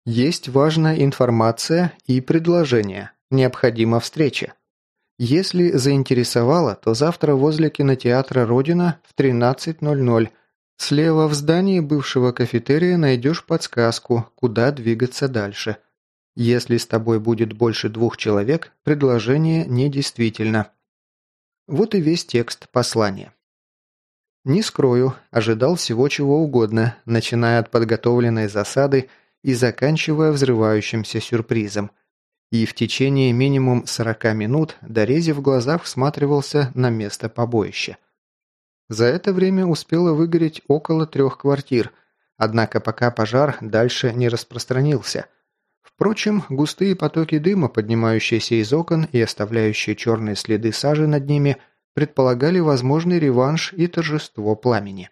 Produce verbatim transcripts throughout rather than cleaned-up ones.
Есть важная информация и предложение. Необходима встреча. Если заинтересовало, то завтра возле кинотеатра «Родина» в тринадцать ноль ноль. Слева в здании бывшего кафетерия найдешь подсказку, куда двигаться дальше. Если с тобой будет больше двух человек, предложение недействительно. Вот и весь текст послания. Не скрою, ожидал всего чего угодно, начиная от подготовленной засады и заканчивая взрывающимся сюрпризом. И в течение минимум сорока минут дорези в глазах всматривался на место побоища. За это время успело выгореть около трех квартир, однако пока пожар дальше не распространился. Впрочем, густые потоки дыма, поднимающиеся из окон и оставляющие черные следы сажи над ними, предполагали возможный реванш и торжество пламени.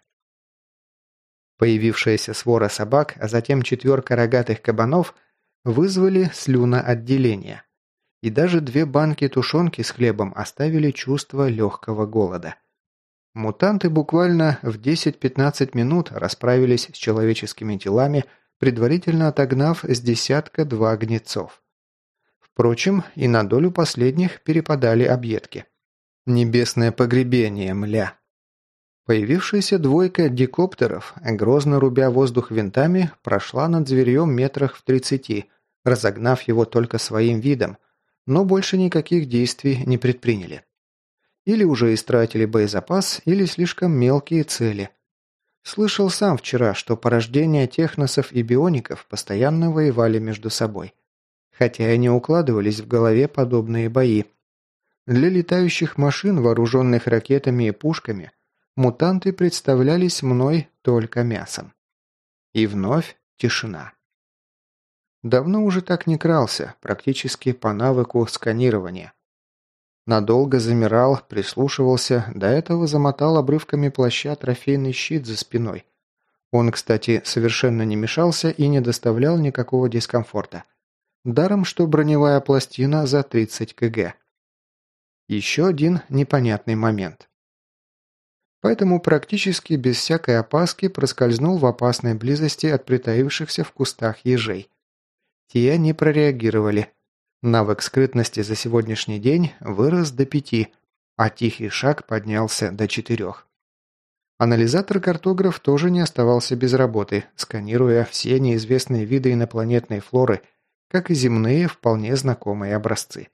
Появившаяся свора собак, а затем четверка рогатых кабанов вызвали слюноотделение. И даже две банки тушенки с хлебом оставили чувство легкого голода. Мутанты буквально в десять-пятнадцать минут расправились с человеческими телами, предварительно отогнав с десятка-два гнецов. Впрочем, и на долю последних перепадали объедки. Небесное погребение, мля. Появившаяся двойка дикоптеров, грозно рубя воздух винтами, прошла над зверьем метрах в тридцати, разогнав его только своим видом, но больше никаких действий не предприняли. Или уже истратили боезапас, или слишком мелкие цели. Слышал сам вчера, что порождения техносов и биоников постоянно воевали между собой. Хотя и не укладывались в голове подобные бои. Для летающих машин, вооруженных ракетами и пушками, мутанты представлялись мной только мясом. И вновь тишина. Давно уже так не крался, практически по навыку сканирования. Надолго замирал, прислушивался, до этого замотал обрывками плаща трофейный щит за спиной. Он, кстати, совершенно не мешался и не доставлял никакого дискомфорта. Даром, что броневая пластина за тридцать километров. Еще один непонятный момент. Поэтому практически без всякой опаски проскользнул в опасной близости от притаившихся в кустах ежей. Те не прореагировали. Навык скрытности за сегодняшний день вырос до пяти, а тихий шаг поднялся до четырех. Анализатор-картограф тоже не оставался без работы, сканируя все неизвестные виды инопланетной флоры, как и земные вполне знакомые образцы.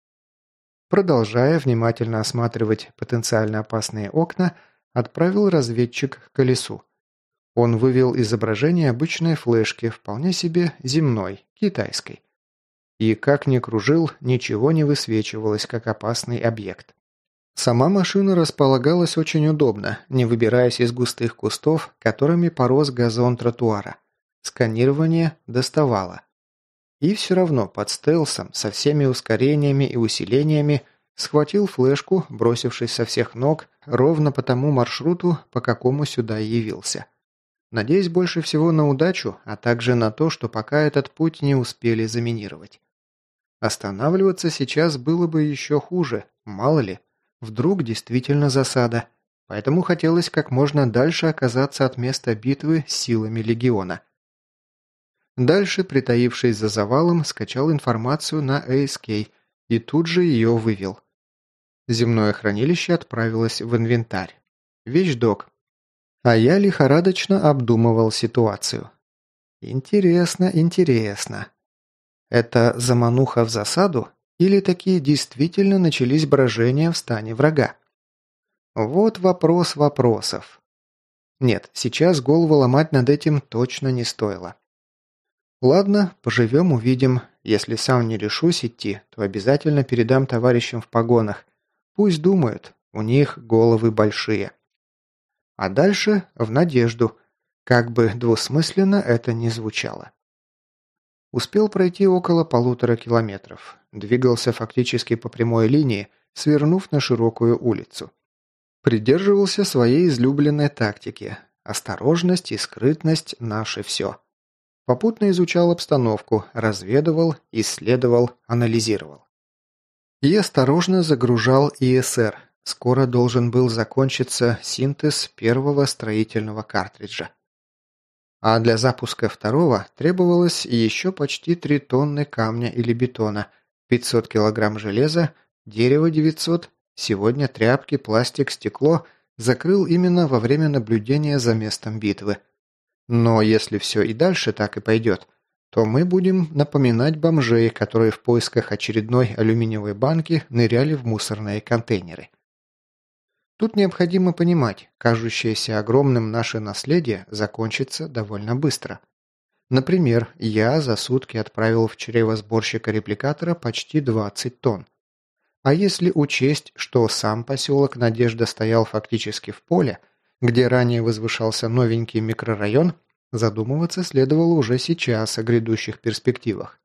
Продолжая внимательно осматривать потенциально опасные окна, отправил разведчик к колесу. Он вывел изображение обычной флешки, вполне себе земной, китайской. И как ни кружил, ничего не высвечивалось как опасный объект. Сама машина располагалась очень удобно, не выбираясь из густых кустов, которыми порос газон тротуара. Сканирование доставало. И все равно под стелсом, со всеми ускорениями и усилениями, схватил флешку, бросившись со всех ног, ровно по тому маршруту, по какому сюда явился. Надеюсь больше всего на удачу, а также на то, что пока этот путь не успели заминировать. Останавливаться сейчас было бы еще хуже, мало ли, вдруг действительно засада, поэтому хотелось как можно дальше оказаться от места битвы с силами легиона. Дальше, притаившись за завалом, скачал информацию на эй эс кей и тут же ее вывел. Земное хранилище отправилось в инвентарь. Вещдок. А я лихорадочно обдумывал ситуацию. Интересно, интересно. Это замануха в засаду? Или такие действительно начались брожения в стане врага? Вот вопрос вопросов. Нет, сейчас голову ломать над этим точно не стоило. Ладно, поживем, увидим. Если сам не решусь идти, то обязательно передам товарищам в погонах. Пусть думают, у них головы большие. А дальше в надежду, как бы двусмысленно это ни звучало. Успел пройти около полутора километров. Двигался фактически по прямой линии, свернув на широкую улицу. Придерживался своей излюбленной тактики. Осторожность и скрытность – наше все. Попутно изучал обстановку, разведывал, исследовал, анализировал. И осторожно загружал и эс эр. Скоро должен был закончиться синтез первого строительного картриджа. А для запуска второго требовалось еще почти три тонны камня или бетона, пятьсот килограмм железа, дерево девятьсот, сегодня тряпки, пластик, стекло закрыл именно во время наблюдения за местом битвы. Но если все и дальше так и пойдет, то мы будем напоминать бомжей, которые в поисках очередной алюминиевой банки ныряли в мусорные контейнеры. Тут необходимо понимать, кажущееся огромным наше наследие закончится довольно быстро. Например, я за сутки отправил в чрево сборщика репликатора почти двадцать тонн. А если учесть, что сам поселок Надежда стоял фактически в поле, где ранее возвышался новенький микрорайон, задумываться следовало уже сейчас о грядущих перспективах.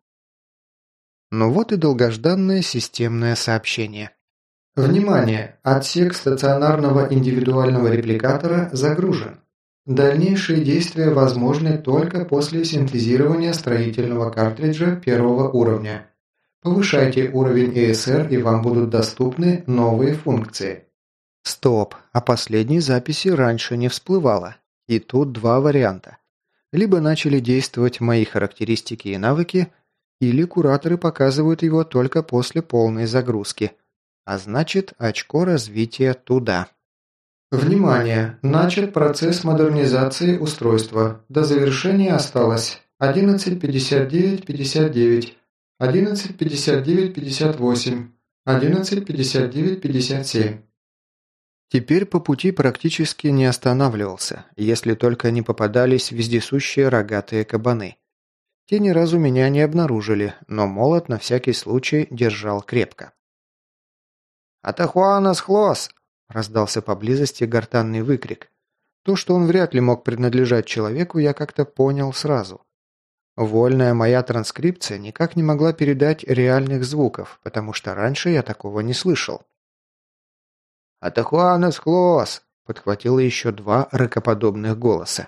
Ну вот и долгожданное системное сообщение. Внимание! Отсек стационарного индивидуального репликатора загружен. Дальнейшие действия возможны только после синтезирования строительного картриджа первого уровня. Повышайте уровень и эс эр, и вам будут доступны новые функции. Стоп, а последней записи раньше не всплывало. И тут два варианта. Либо начали действовать мои характеристики и навыки, или кураторы показывают его только после полной загрузки. А значит, очко развития туда. Внимание! Начат процесс модернизации устройства. До завершения осталось одиннадцать пятьдесят девять пятьдесят девять, одиннадцать пятьдесят девять пятьдесят восемь, одиннадцать пятьдесят девять пятьдесят семь. Теперь по пути практически не останавливался, если только не попадались вездесущие рогатые кабаны. Те ни разу меня не обнаружили, но молот на всякий случай держал крепко. «Атахуанас хлос!» – раздался поблизости гортанный выкрик. То, что он вряд ли мог принадлежать человеку, я как-то понял сразу. Вольная моя транскрипция никак не могла передать реальных звуков, потому что раньше я такого не слышал. «Атахуанас хлос!» – подхватило еще два ракоподобных голоса.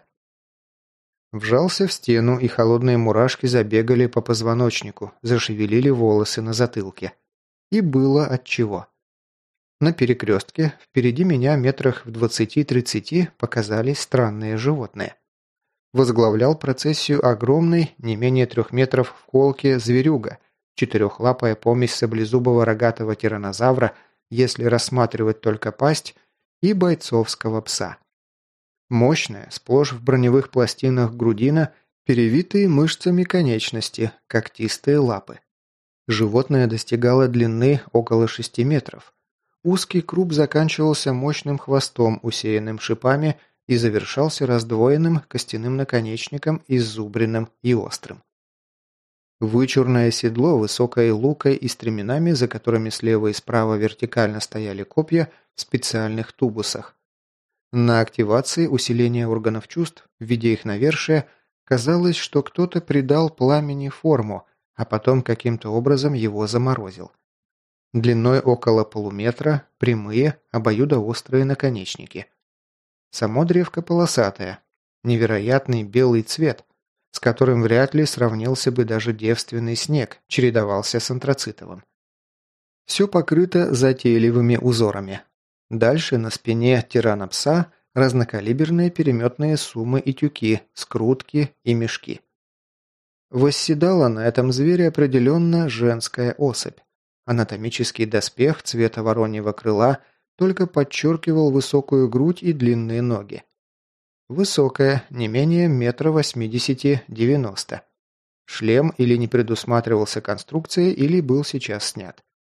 Вжался в стену, и холодные мурашки забегали по позвоночнику, зашевелили волосы на затылке. И было отчего. На перекрестке впереди меня метрах в двадцати-тридцати показались странные животные. Возглавлял процессию огромный, не менее трех метров в холке, зверюга, четырехлапая помесь саблезубого рогатого тираннозавра, если рассматривать только пасть, и бойцовского пса. Мощная, сплошь в броневых пластинах грудина, перевитые мышцами конечности, когтистые лапы. Животное достигало длины около шести метров. Узкий круп заканчивался мощным хвостом, усеянным шипами, и завершался раздвоенным костяным наконечником, иззубренным и острым. Вычурное седло, высокой лукой и стременами, за которыми слева и справа вертикально стояли копья в специальных тубусах. На активации усиления органов чувств в виде их навершия казалось, что кто-то придал пламени форму, а потом каким-то образом его заморозил. Длиной около полуметра, прямые, обоюдоострые наконечники. Само древко полосатое, невероятный белый цвет, с которым вряд ли сравнился бы даже девственный снег, чередовался с антрацитовым. Все покрыто затейливыми узорами. Дальше на спине тирана-пса разнокалиберные переметные суммы и тюки, скрутки и мешки. Восседала на этом звере определенно женская особь. Анатомический доспех цвета вороньего крыла только подчеркивал высокую грудь и длинные ноги. Высокая, не менее метра восьмидесяти-девяноста. Шлем или не предусматривался конструкцией, или был сейчас снят.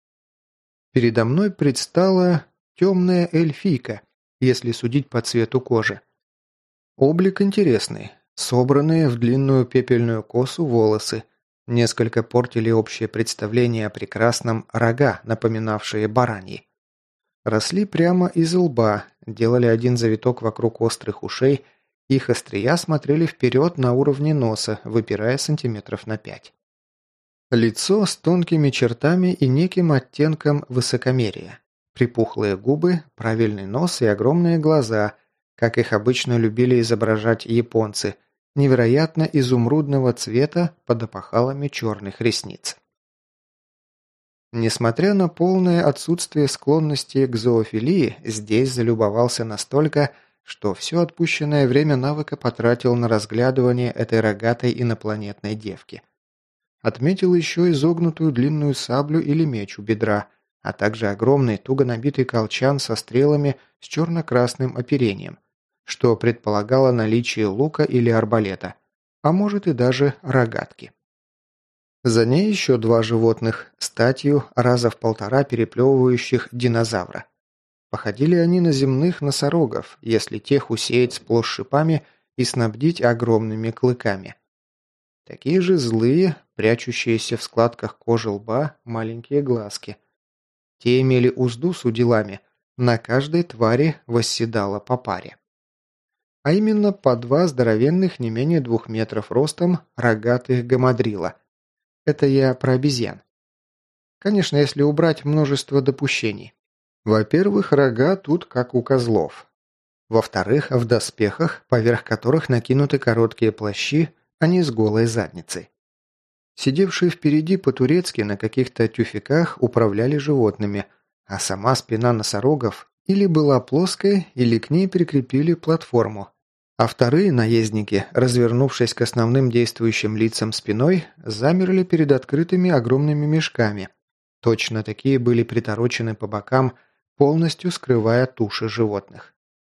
Передо мной предстала темная эльфийка, если судить по цвету кожи. Облик интересный. Собранные в длинную пепельную косу волосы. Несколько портили общее представление о прекрасном рога, напоминавшие бараньи. Росли прямо из лба, делали один завиток вокруг острых ушей, их острия смотрели вперед на уровне носа, выпирая сантиметров на пять. Лицо с тонкими чертами и неким оттенком высокомерия. Припухлые губы, правильный нос и огромные глаза, как их обычно любили изображать японцы, невероятно изумрудного цвета под опахалами черных ресниц. Несмотря на полное отсутствие склонности к зоофилии, здесь залюбовался настолько, что все отпущенное время навыка потратил на разглядывание этой рогатой инопланетной девки. Отметил еще изогнутую длинную саблю или меч у бедра, а также огромный туго набитый колчан со стрелами с черно-красным оперением, что предполагало наличие лука или арбалета, а может и даже рогатки. За ней еще два животных, статью раза в полтора переплевывающих динозавра. Походили они на земных носорогов, если тех усеять сплошь шипами и снабдить огромными клыками. Такие же злые, прячущиеся в складках кожи лба, маленькие глазки. Те имели узду с уделами, на каждой твари восседало по паре. А именно по два здоровенных, не менее двух метров ростом, рогатых гамадрила. Это я про обезьян. Конечно, если убрать множество допущений. Во-первых, рога тут как у козлов. Во-вторых, в доспехах, поверх которых накинуты короткие плащи, а не с голой задницей. Сидевшие впереди по-турецки на каких-то тюфяках управляли животными, а сама спина носорогов или была плоской, или к ней прикрепили платформу. А вторые наездники, развернувшись к основным действующим лицам спиной, замерли перед открытыми огромными мешками. Точно такие были приторочены по бокам, полностью скрывая туши животных.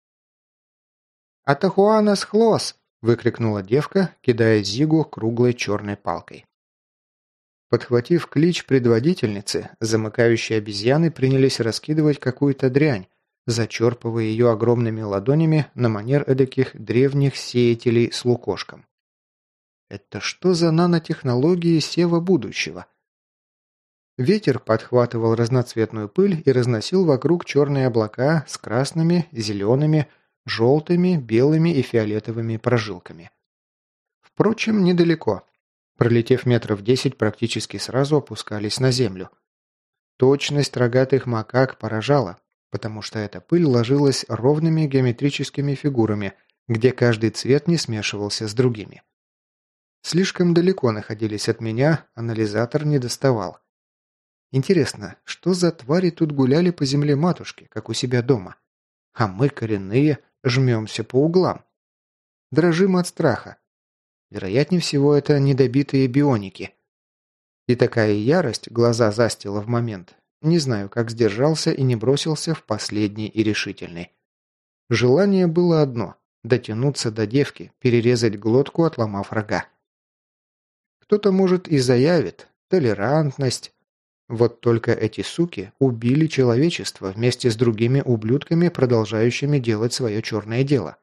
«Атахуанас хлос!» – выкрикнула девка, кидая Зигу круглой черной палкой. Подхватив клич предводительницы, замыкающие обезьяны принялись раскидывать какую-то дрянь, зачерпывая ее огромными ладонями на манер эдаких древних сеятелей с лукошком. Это что за нанотехнологии сева будущего? Ветер подхватывал разноцветную пыль и разносил вокруг черные облака с красными, зелеными, желтыми, белыми и фиолетовыми прожилками. Впрочем, недалеко. Пролетев метров десять, практически сразу опускались на землю. Точность рогатых макак поражала, потому что эта пыль ложилась ровными геометрическими фигурами, где каждый цвет не смешивался с другими. Слишком далеко находились от меня, анализатор не доставал. Интересно, что за твари тут гуляли по земле матушки, как у себя дома? А мы, коренные, жмемся по углам. Дрожим от страха. Вероятнее всего, это недобитые бионики. И такая ярость глаза застила в момент. Не знаю, как сдержался и не бросился в последний и решительный. Желание было одно – дотянуться до девки, перерезать глотку, отломав рога. Кто-то, может, и заявит толерантность. Вот только эти суки убили человечество вместе с другими ублюдками, продолжающими делать свое черное дело.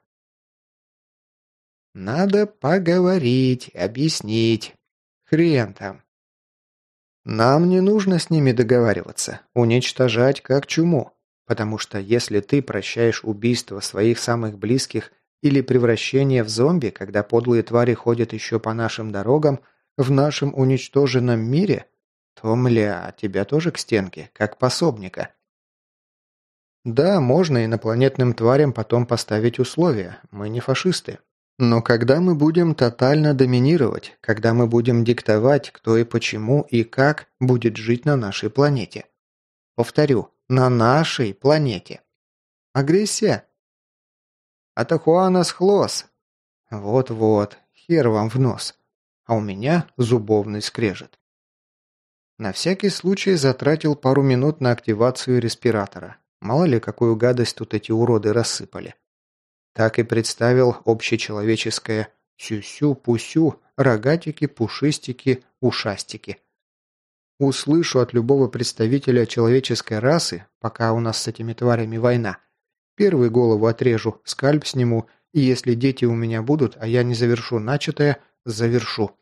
Надо поговорить, объяснить. Хрен там. Нам не нужно с ними договариваться, уничтожать как чуму, потому что если ты прощаешь убийство своих самых близких или превращение в зомби, когда подлые твари ходят еще по нашим дорогам, в нашем уничтоженном мире, то, мля, тебя тоже к стенке, как пособника. Да, можно инопланетным тварям потом поставить условия, мы не фашисты. Но когда мы будем тотально доминировать, когда мы будем диктовать, кто и почему и как будет жить на нашей планете. Повторю, на нашей планете. Агрессия. Атахуанас хлос. Вот-вот, хер вам в нос. А у меня зубовный скрежет. На всякий случай затратил пару минут на активацию респиратора. Мало ли, какую гадость тут эти уроды рассыпали. Так и представил общечеловеческое сю-сю-пусю, рогатики, пушистики, ушастики. Услышу от любого представителя человеческой расы, пока у нас с этими тварями война, первый голову отрежу, скальп сниму, и если дети у меня будут, а я не завершу начатое, завершу.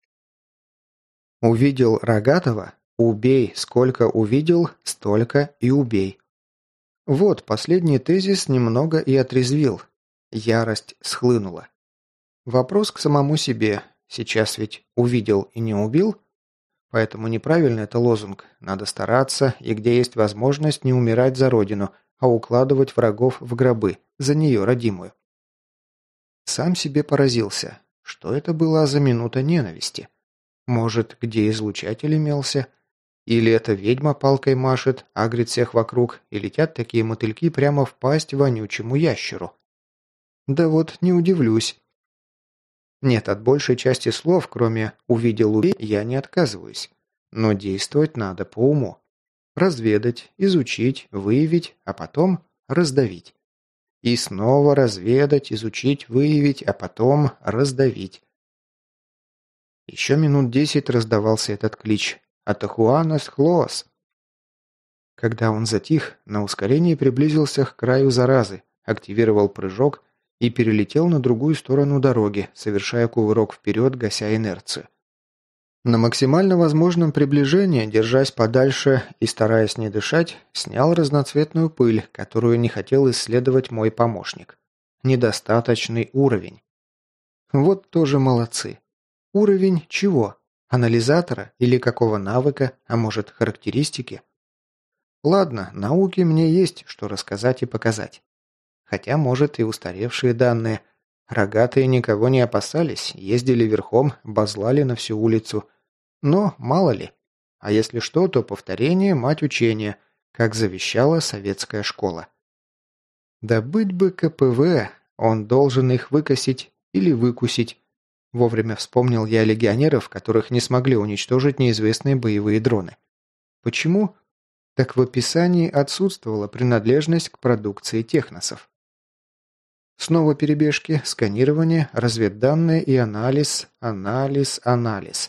Увидел рогатого? Убей, сколько увидел, столько и убей. Вот, последний тезис немного и отрезвил. Ярость схлынула. Вопрос к самому себе. Сейчас ведь увидел и не убил? Поэтому неправильно это лозунг. Надо стараться и где есть возможность не умирать за родину, а укладывать врагов в гробы, за нее родимую. Сам себе поразился. Что это была за минута ненависти? Может, где излучатель имелся? Или эта ведьма палкой машет, агрит всех вокруг, и летят такие мотыльки прямо в пасть вонючему ящеру? Да вот, не удивлюсь. Нет, от большей части слов, кроме «увидел, убей», я не отказываюсь. Но действовать надо по уму. Разведать, изучить, выявить, а потом раздавить. И снова разведать, изучить, выявить, а потом раздавить. Еще минут десять раздавался этот клич «Атахуанас Хлоас». Когда он затих, на ускорении приблизился к краю заразы, активировал прыжок и перелетел на другую сторону дороги, совершая кувырок вперед, гася инерцию. На максимально возможном приближении, держась подальше и стараясь не дышать, снял разноцветную пыль, которую не хотел исследовать мой помощник. Недостаточный уровень. Вот тоже молодцы. Уровень чего? Анализатора или какого навыка, а может характеристики? Ладно, науке мне есть что рассказать и показать. Хотя, может, и устаревшие данные. Рогатые никого не опасались, ездили верхом, базлали на всю улицу. Но мало ли. А если что, то повторение – мать учения, как завещала советская школа. Да быть бы КПВ, он должен их выкосить или выкусить. Вовремя вспомнил я легионеров, которых не смогли уничтожить неизвестные боевые дроны. Почему? Так в описании отсутствовала принадлежность к продукции техносов. Снова перебежки, сканирование, разведданные и анализ, анализ, анализ.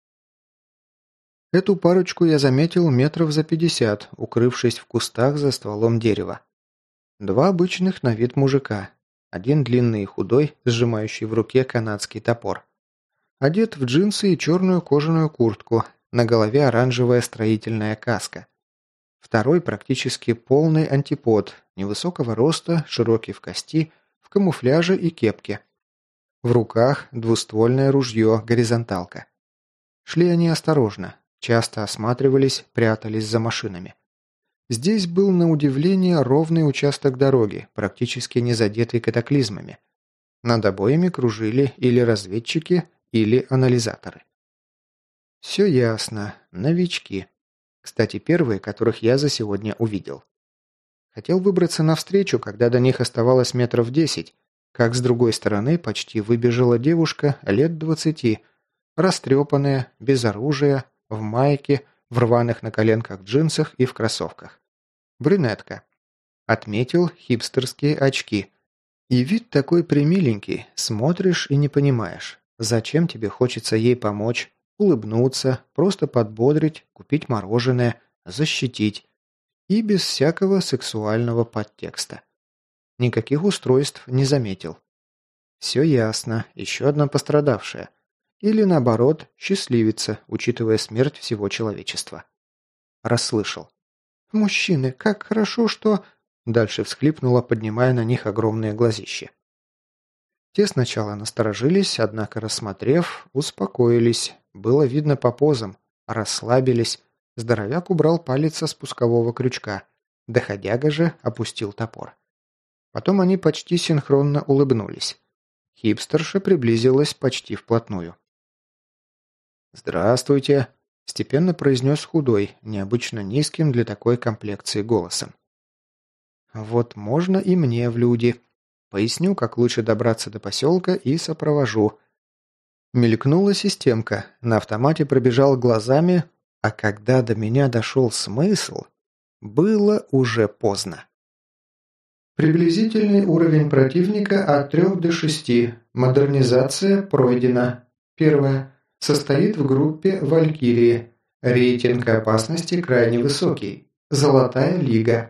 Эту парочку я заметил метров за пятьдесят, укрывшись в кустах за стволом дерева. Два обычных на вид мужика. Один длинный и худой, сжимающий в руке канадский топор. Одет в джинсы и черную кожаную куртку, на голове оранжевая строительная каска. Второй практически полный антипод, невысокого роста, широкий в кости, в камуфляже и кепке. В руках двуствольное ружье, горизонталка. Шли они осторожно, часто осматривались, прятались за машинами. Здесь был на удивление ровный участок дороги, практически не задетый катаклизмами. Над обоями кружили или разведчики, или анализаторы. Все ясно, новички. Кстати, первые, которых я за сегодня увидел. Хотел выбраться навстречу, когда до них оставалось метров десять, как с другой стороны почти выбежала девушка лет двадцати, растрепанная, без оружия, в майке, в рваных на коленках джинсах и в кроссовках. Брюнетка. Отметил хипстерские очки. И вид такой примиленький, смотришь и не понимаешь, зачем тебе хочется ей помочь, улыбнуться, просто подбодрить, купить мороженое, защитить. И без всякого сексуального подтекста. Никаких устройств не заметил. Все ясно, еще одна пострадавшая. Или наоборот, счастливица, учитывая смерть всего человечества. Расслышал. «Мужчины, как хорошо, что...» Дальше всхлипнула, поднимая на них огромные глазища. Те сначала насторожились, однако, рассмотрев, успокоились. Было видно по позам. Расслабились. Здоровяк убрал палец со спускового крючка. Доходяга же опустил топор. Потом они почти синхронно улыбнулись. Хипстерша приблизилась почти вплотную. «Здравствуйте», – степенно произнес худой, необычно низким для такой комплекции голосом. «Вот можно и мне в люди. Поясню, как лучше добраться до поселка и сопровожу». Мелькнула системка, на автомате пробежал глазами, а когда до меня дошел смысл, было уже поздно. Приблизительный уровень противника от трех до шести. Модернизация пройдена. Первое. Состоит в группе «Валькирии». Рейтинг опасности крайне высокий. Золотая лига.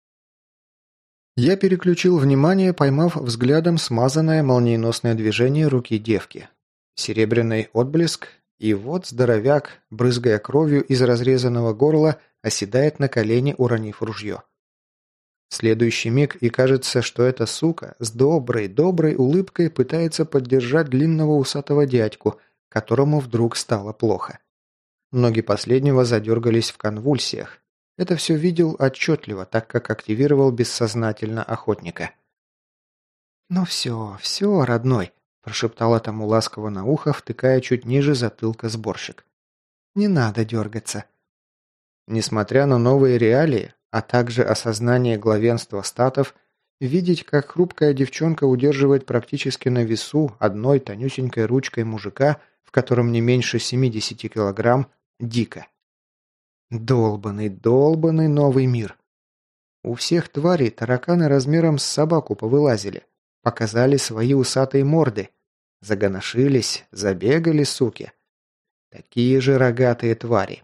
Я переключил внимание, поймав взглядом смазанное молниеносное движение руки девки. Серебряный отблеск, и вот здоровяк, брызгая кровью из разрезанного горла, оседает на колени, уронив ружье. В следующий миг, и кажется, что эта сука с доброй-доброй улыбкой пытается поддержать длинного усатого дядьку, которому вдруг стало плохо. Ноги последнего задергались в конвульсиях. Это все видел отчетливо, так как активировал бессознательно охотника. «Ну все, все, родной», – прошептала тому ласково на ухо, втыкая чуть ниже затылка сборщик. «Не надо дергаться». Несмотря на новые реалии, а также осознание главенства статов, Видеть, как хрупкая девчонка удерживает практически на весу одной тонюсенькой ручкой мужика, в котором не меньше семидесяти килограмм, дико. Долбанный, долбанный новый мир. У всех тварей тараканы размером с собаку повылазили. Показали свои усатые морды. Загоношились, забегали, суки. Такие же рогатые твари.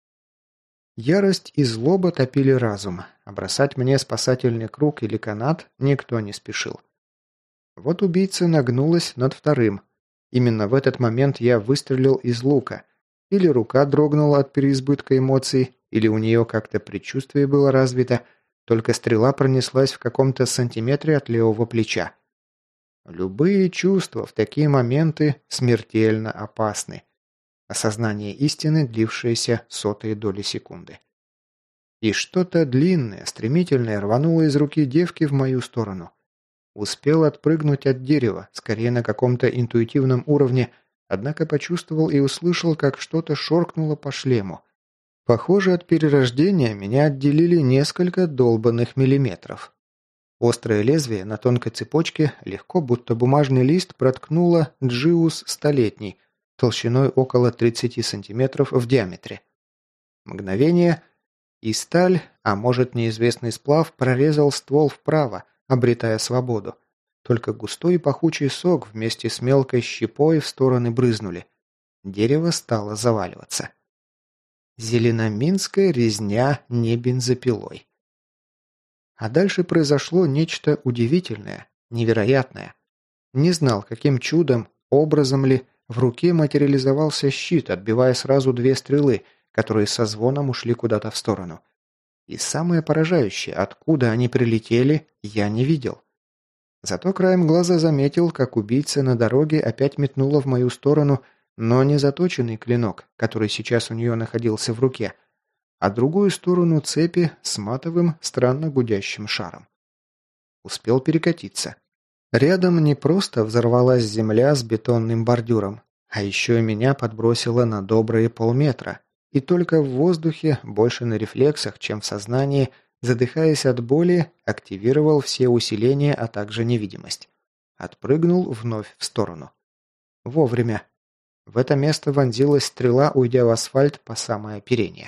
Ярость и злоба топили разум, а бросать мне спасательный круг или канат никто не спешил. Вот убийца нагнулась над вторым. Именно в этот момент я выстрелил из лука. Или рука дрогнула от переизбытка эмоций, или у нее как-то предчувствие было развито, только стрела пронеслась в каком-то сантиметре от левого плеча. Любые чувства в такие моменты смертельно опасны. Осознание истины, длившееся сотые доли секунды. И что-то длинное, стремительное рвануло из руки девки в мою сторону. Успел отпрыгнуть от дерева, скорее на каком-то интуитивном уровне, однако почувствовал и услышал, как что-то шоркнуло по шлему. Похоже, от перерождения меня отделили несколько долбанных миллиметров. Острое лезвие на тонкой цепочке легко, будто бумажный лист, проткнуло Джиус столетний, толщиной около тридцати сантиметров в диаметре. Мгновение, и сталь, а может неизвестный сплав, прорезал ствол вправо, обретая свободу. Только густой и пахучий сок вместе с мелкой щепой в стороны брызнули. Дерево стало заваливаться. Зеленоминская резня не бензопилой. А дальше произошло нечто удивительное, невероятное. Не знал, каким чудом, образом ли, в руке материализовался щит, отбивая сразу две стрелы, которые со звоном ушли куда-то в сторону. И самое поражающее, откуда они прилетели, я не видел. Зато краем глаза заметил, как убийца на дороге опять метнула в мою сторону, но не заточенный клинок, который сейчас у нее находился в руке, а другую сторону цепи с матовым, странно гудящим шаром. Успел перекатиться. Рядом не просто взорвалась земля с бетонным бордюром, а еще и меня подбросило на добрые полметра, и только в воздухе, больше на рефлексах, чем в сознании, задыхаясь от боли, активировал все усиления, а также невидимость. Отпрыгнул вновь в сторону. Вовремя. В это место вонзилась стрела, уйдя в асфальт по самое оперение.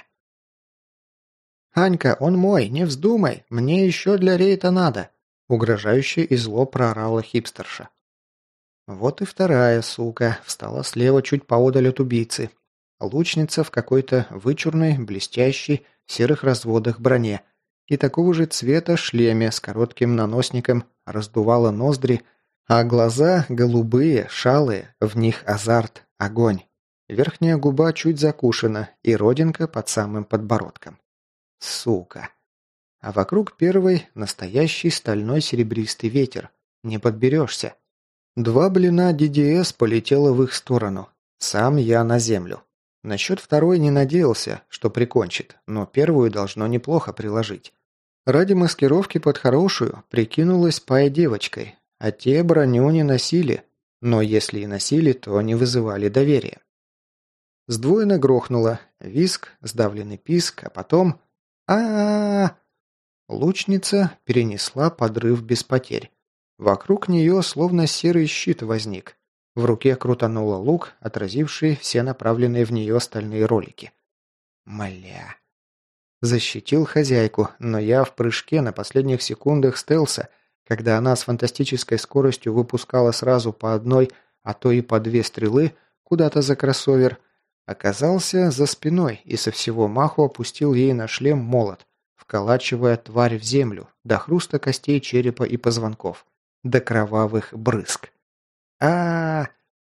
«Анька, он мой, не вздумай, мне еще для рейта надо!» Угрожающе и зло проорала хипстерша. Вот и вторая сука встала слева чуть поодаль от убийцы. Лучница в какой-то вычурной, блестящей, в серых разводах броне и такого же цвета шлеме с коротким наносником раздувала ноздри, а глаза голубые, шалые, в них азарт, огонь. Верхняя губа чуть закушена и родинка под самым подбородком. Сука. А вокруг первой настоящий стальной серебристый ветер. Не подберешься. Два блина ди ди эс полетело в их сторону. Сам я на землю. Насчет второй не надеялся, что прикончит, но первую должно неплохо приложить. Ради маскировки под хорошую прикинулась пая девочкой, а те броню не носили, но если и носили, то не вызывали доверия. Сдвоенно грохнуло, виск, сдавленный писк, а потом... а а, -а, -а Лучница перенесла подрыв без потерь. Вокруг нее словно серый щит возник. В руке крутанула лук, отразивший все направленные в нее стальные ролики. Мля. Защитил хозяйку, но я в прыжке на последних секундах стелса, когда она с фантастической скоростью выпускала сразу по одной, а то и по две стрелы куда-то за кроссовер, оказался за спиной и со всего маху опустил ей на шлем молот, вколачивая тварь в землю, до хруста костей черепа и позвонков, до кровавых брызг. а а, -а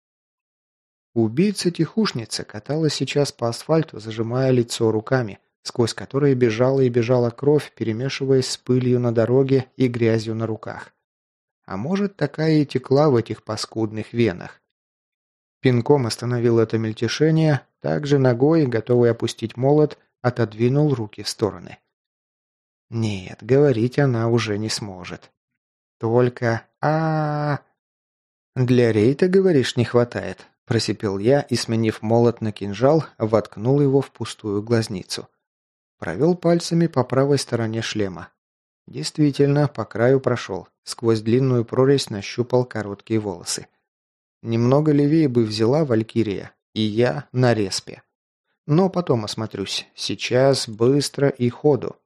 Убийца-тихушница каталась сейчас по асфальту, зажимая лицо руками, сквозь которые бежала и бежала кровь, перемешиваясь с пылью на дороге и грязью на руках. А может, такая и текла в этих паскудных венах. Пинком остановил это мельтешение, также ногой, готовый опустить молот, отодвинул руки в стороны. Нет, говорить она уже не сможет. Только а, -а, -а «Для рейта, говоришь, не хватает», – просипел я и, сменив молот на кинжал, воткнул его в пустую глазницу. Провел пальцами по правой стороне шлема. Действительно, по краю прошел. Сквозь длинную прорезь нащупал короткие волосы. Немного левее бы взяла Валькирия, и я на респе. Но потом осмотрюсь. Сейчас, быстро и ходу.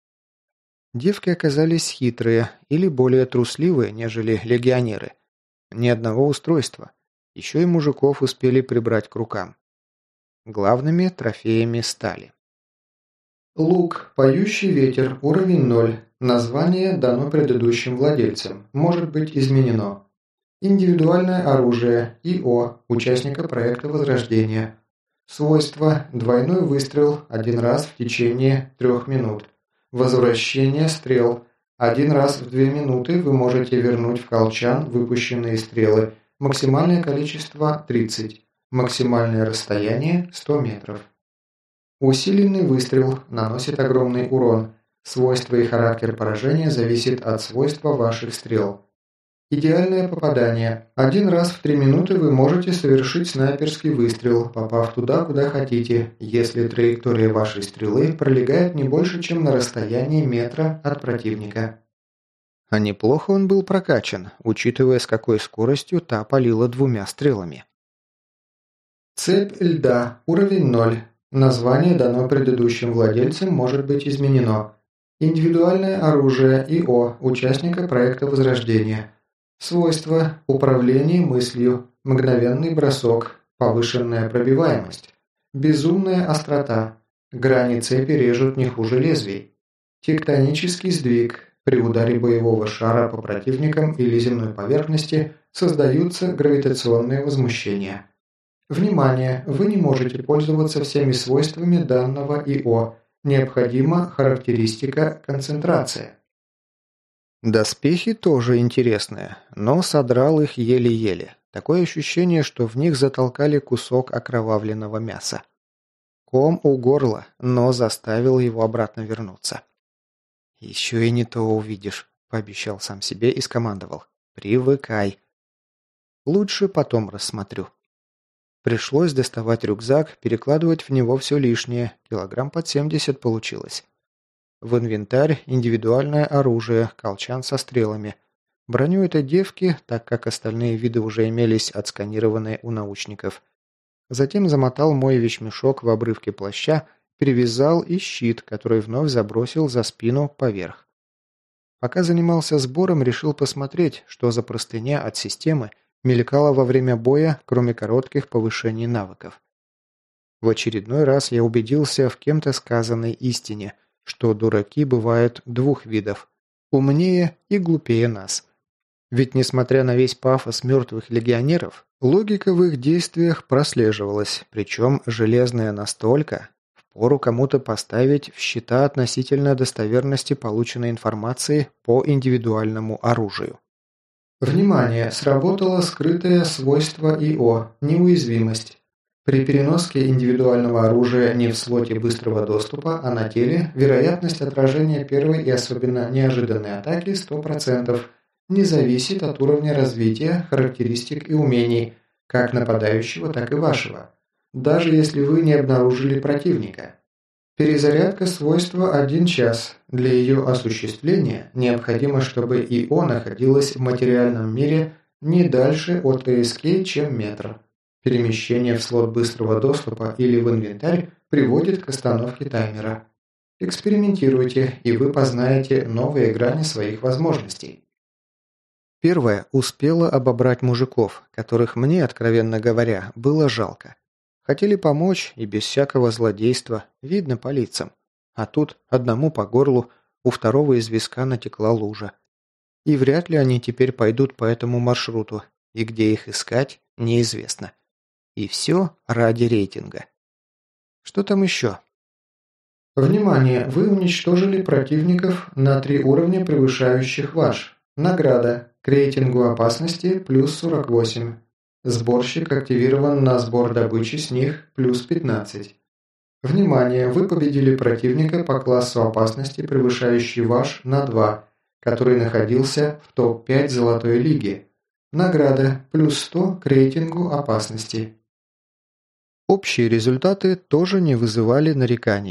Девки оказались хитрые или более трусливые, нежели легионеры. Ни одного устройства. Еще и мужиков успели прибрать к рукам. Главными трофеями стали. Лук, поющий ветер, уровень ноль. Название дано предыдущим владельцам. Может быть изменено. Индивидуальное оружие, ИО, участника проекта Возрождения. Свойства: двойной выстрел один раз в течение трех минут. Возвращение стрел. Один раз в две минуты вы можете вернуть в колчан выпущенные стрелы. Максимальное количество тридцать. Максимальное расстояние сто метров. Усиленный выстрел наносит огромный урон. Свойства и характер поражения зависит от свойства ваших стрел. Идеальное попадание. Один раз в три минуты вы можете совершить снайперский выстрел, попав туда, куда хотите, если траектория вашей стрелы пролегает не больше, чем на расстоянии метра от противника. А неплохо он был прокачан, учитывая, с какой скоростью та палила двумя стрелами. Цепь льда. Уровень ноль. Название дано предыдущим владельцам, может быть изменено. Индивидуальное оружие ИО, участника проекта Возрождения. Свойства: управление мыслью, мгновенный бросок, повышенная пробиваемость, безумная острота, грани цепи режут не хуже лезвий, тектонический сдвиг, при ударе боевого шара по противникам или земной поверхности создаются гравитационные возмущения. Внимание! Вы не можете пользоваться всеми свойствами данного ИО. Необходима характеристика концентрация. Доспехи тоже интересные, но содрал их еле-еле. Такое ощущение, что в них затолкали кусок окровавленного мяса. Ком у горла, но заставил его обратно вернуться. «Еще и не то увидишь», – пообещал сам себе и скомандовал. «Привыкай». Лучше потом рассмотрю. Пришлось доставать рюкзак, перекладывать в него все лишнее, килограмм под семьдесят получилось. В инвентарь индивидуальное оружие, колчан со стрелами. Броню этой девки, так как остальные виды уже имелись отсканированные у научников. Затем замотал мой вещмешок в обрывке плаща, перевязал и щит, который вновь забросил за спину поверх. Пока занимался сбором, решил посмотреть, что за простыня от системы мелькала во время боя, кроме коротких повышений навыков. В очередной раз я убедился в кем-то сказанной истине, что дураки бывают двух видов – умнее и глупее нас. Ведь несмотря на весь пафос мертвых легионеров, логика в их действиях прослеживалась, причем железная настолько, впору кому-то поставить в счета относительно достоверности полученной информации по индивидуальному оружию. Внимание! Сработало скрытое свойство ИО – неуязвимость. При переноске индивидуального оружия не в слоте быстрого доступа, а на теле, вероятность отражения первой и особенно неожиданной атаки сто процентов, не зависит от уровня развития, характеристик и умений, как нападающего, так и вашего, даже если вы не обнаружили противника. Перезарядка свойства один час. Для ее осуществления необходимо, чтобы ИО находилось в материальном мире не дальше от ЭСК, чем метр. Перемещение в слот быстрого доступа или в инвентарь приводит к остановке таймера. Экспериментируйте, и вы познаете новые грани своих возможностей. Первая успела обобрать мужиков, которых мне, откровенно говоря, было жалко. Хотели помочь и без всякого злодейства, видно по лицам. А тут одному по горлу, у второго из виска натекла лужа. И вряд ли они теперь пойдут по этому маршруту, и где их искать, неизвестно. И все ради рейтинга. Что там еще? Внимание! Вы уничтожили противников на три уровня, превышающих ваш. Награда. К рейтингу опасности плюс сорок восемь. Сборщик активирован на сбор добычи с них плюс пятнадцать. Внимание! Вы победили противника по классу опасности, превышающий ваш на два, который находился в топ пять Золотой Лиги. Награда плюс сто к рейтингу опасности. Общие результаты тоже не вызывали нареканий.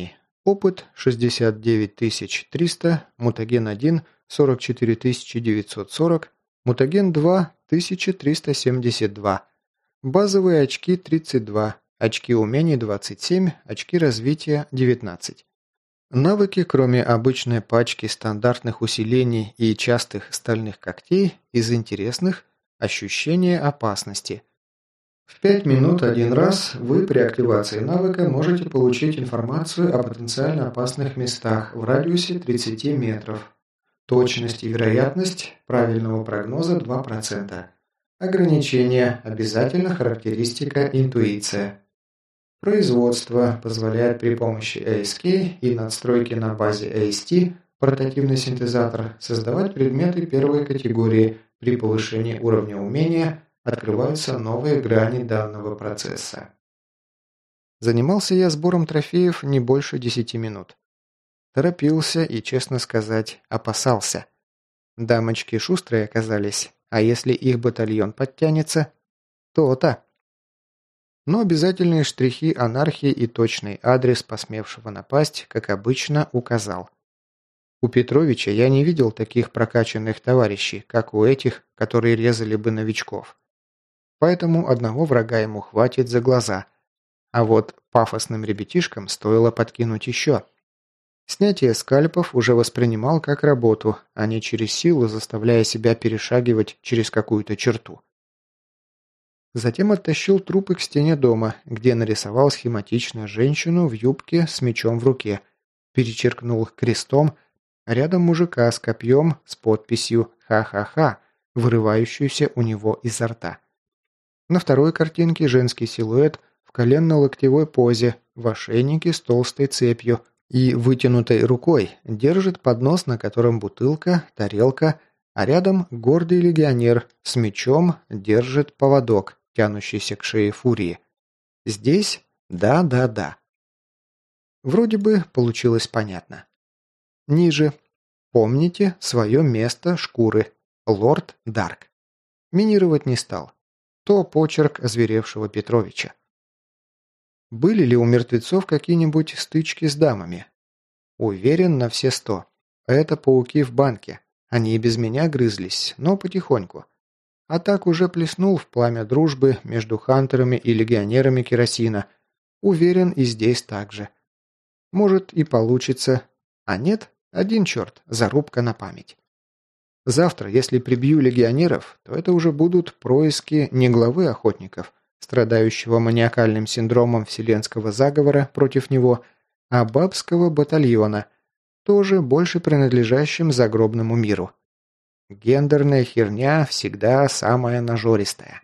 Опыт шестьдесят девять тысяч триста, мутаген один сорок четыре тысячи девятьсот сорок, мутаген два тысяча триста семьдесят два. Базовые очки тридцать два, очки умений двадцать семь, очки развития девятнадцать. Навыки, кроме обычной пачки стандартных усилений и частых стальных когтей, из интересных – ощущение опасности. В пять минут один раз вы при активации навыка можете получить информацию о потенциально опасных местах в радиусе тридцать метров. Точность и вероятность правильного прогноза два процента. Ограничение – обязательно характеристика интуиция. Производство позволяет при помощи эй эс кей и надстройки на базе эй эс ти, портативный синтезатор, создавать предметы первой категории. При повышении уровня умения открываются новые грани данного процесса. Занимался я сбором трофеев не больше десяти минут. Торопился и, честно сказать, опасался. Дамочки шустрые оказались, а если их батальон подтянется, то-то. Но обязательные штрихи анархии и точный адрес посмевшего напасть, как обычно, указал. У Петровича я не видел таких прокачанных товарищей, как у этих, которые резали бы новичков. Поэтому одного врага ему хватит за глаза. А вот пафосным ребятишкам стоило подкинуть еще. Снятие скальпов уже воспринимал как работу, а не через силу, заставляя себя перешагивать через какую-то черту. Затем оттащил трупы к стене дома, где нарисовал схематично женщину в юбке с мечом в руке, перечеркнул крестом, а рядом мужика с копьем с подписью «Ха-ха-ха», вырывающуюся у него изо рта. На второй картинке женский силуэт в коленно-локтевой позе, в ошейнике с толстой цепью и вытянутой рукой держит поднос, на котором бутылка, тарелка, а рядом гордый легионер с мечом держит поводок, тянущийся к шее фурии. Здесь да-да-да. Вроде бы получилось понятно. Ниже. Помните свое место шкуры. Лорд Дарк. Минировать не стал. То почерк озверевшего Петровича. Были ли у мертвецов какие-нибудь стычки с дамами? Уверен на все сто. Это пауки в банке. Они и без меня грызлись, но потихоньку. А так уже плеснул в пламя дружбы между хантерами и легионерами керосина. Уверен, и здесь так же. Может и получится. А нет, один черт, зарубка на память. Завтра, если прибью легионеров, то это уже будут происки не главы охотников, страдающего маниакальным синдромом вселенского заговора против него, а бабского батальона, тоже больше принадлежащим загробному миру. Гендерная херня всегда самая нажористая.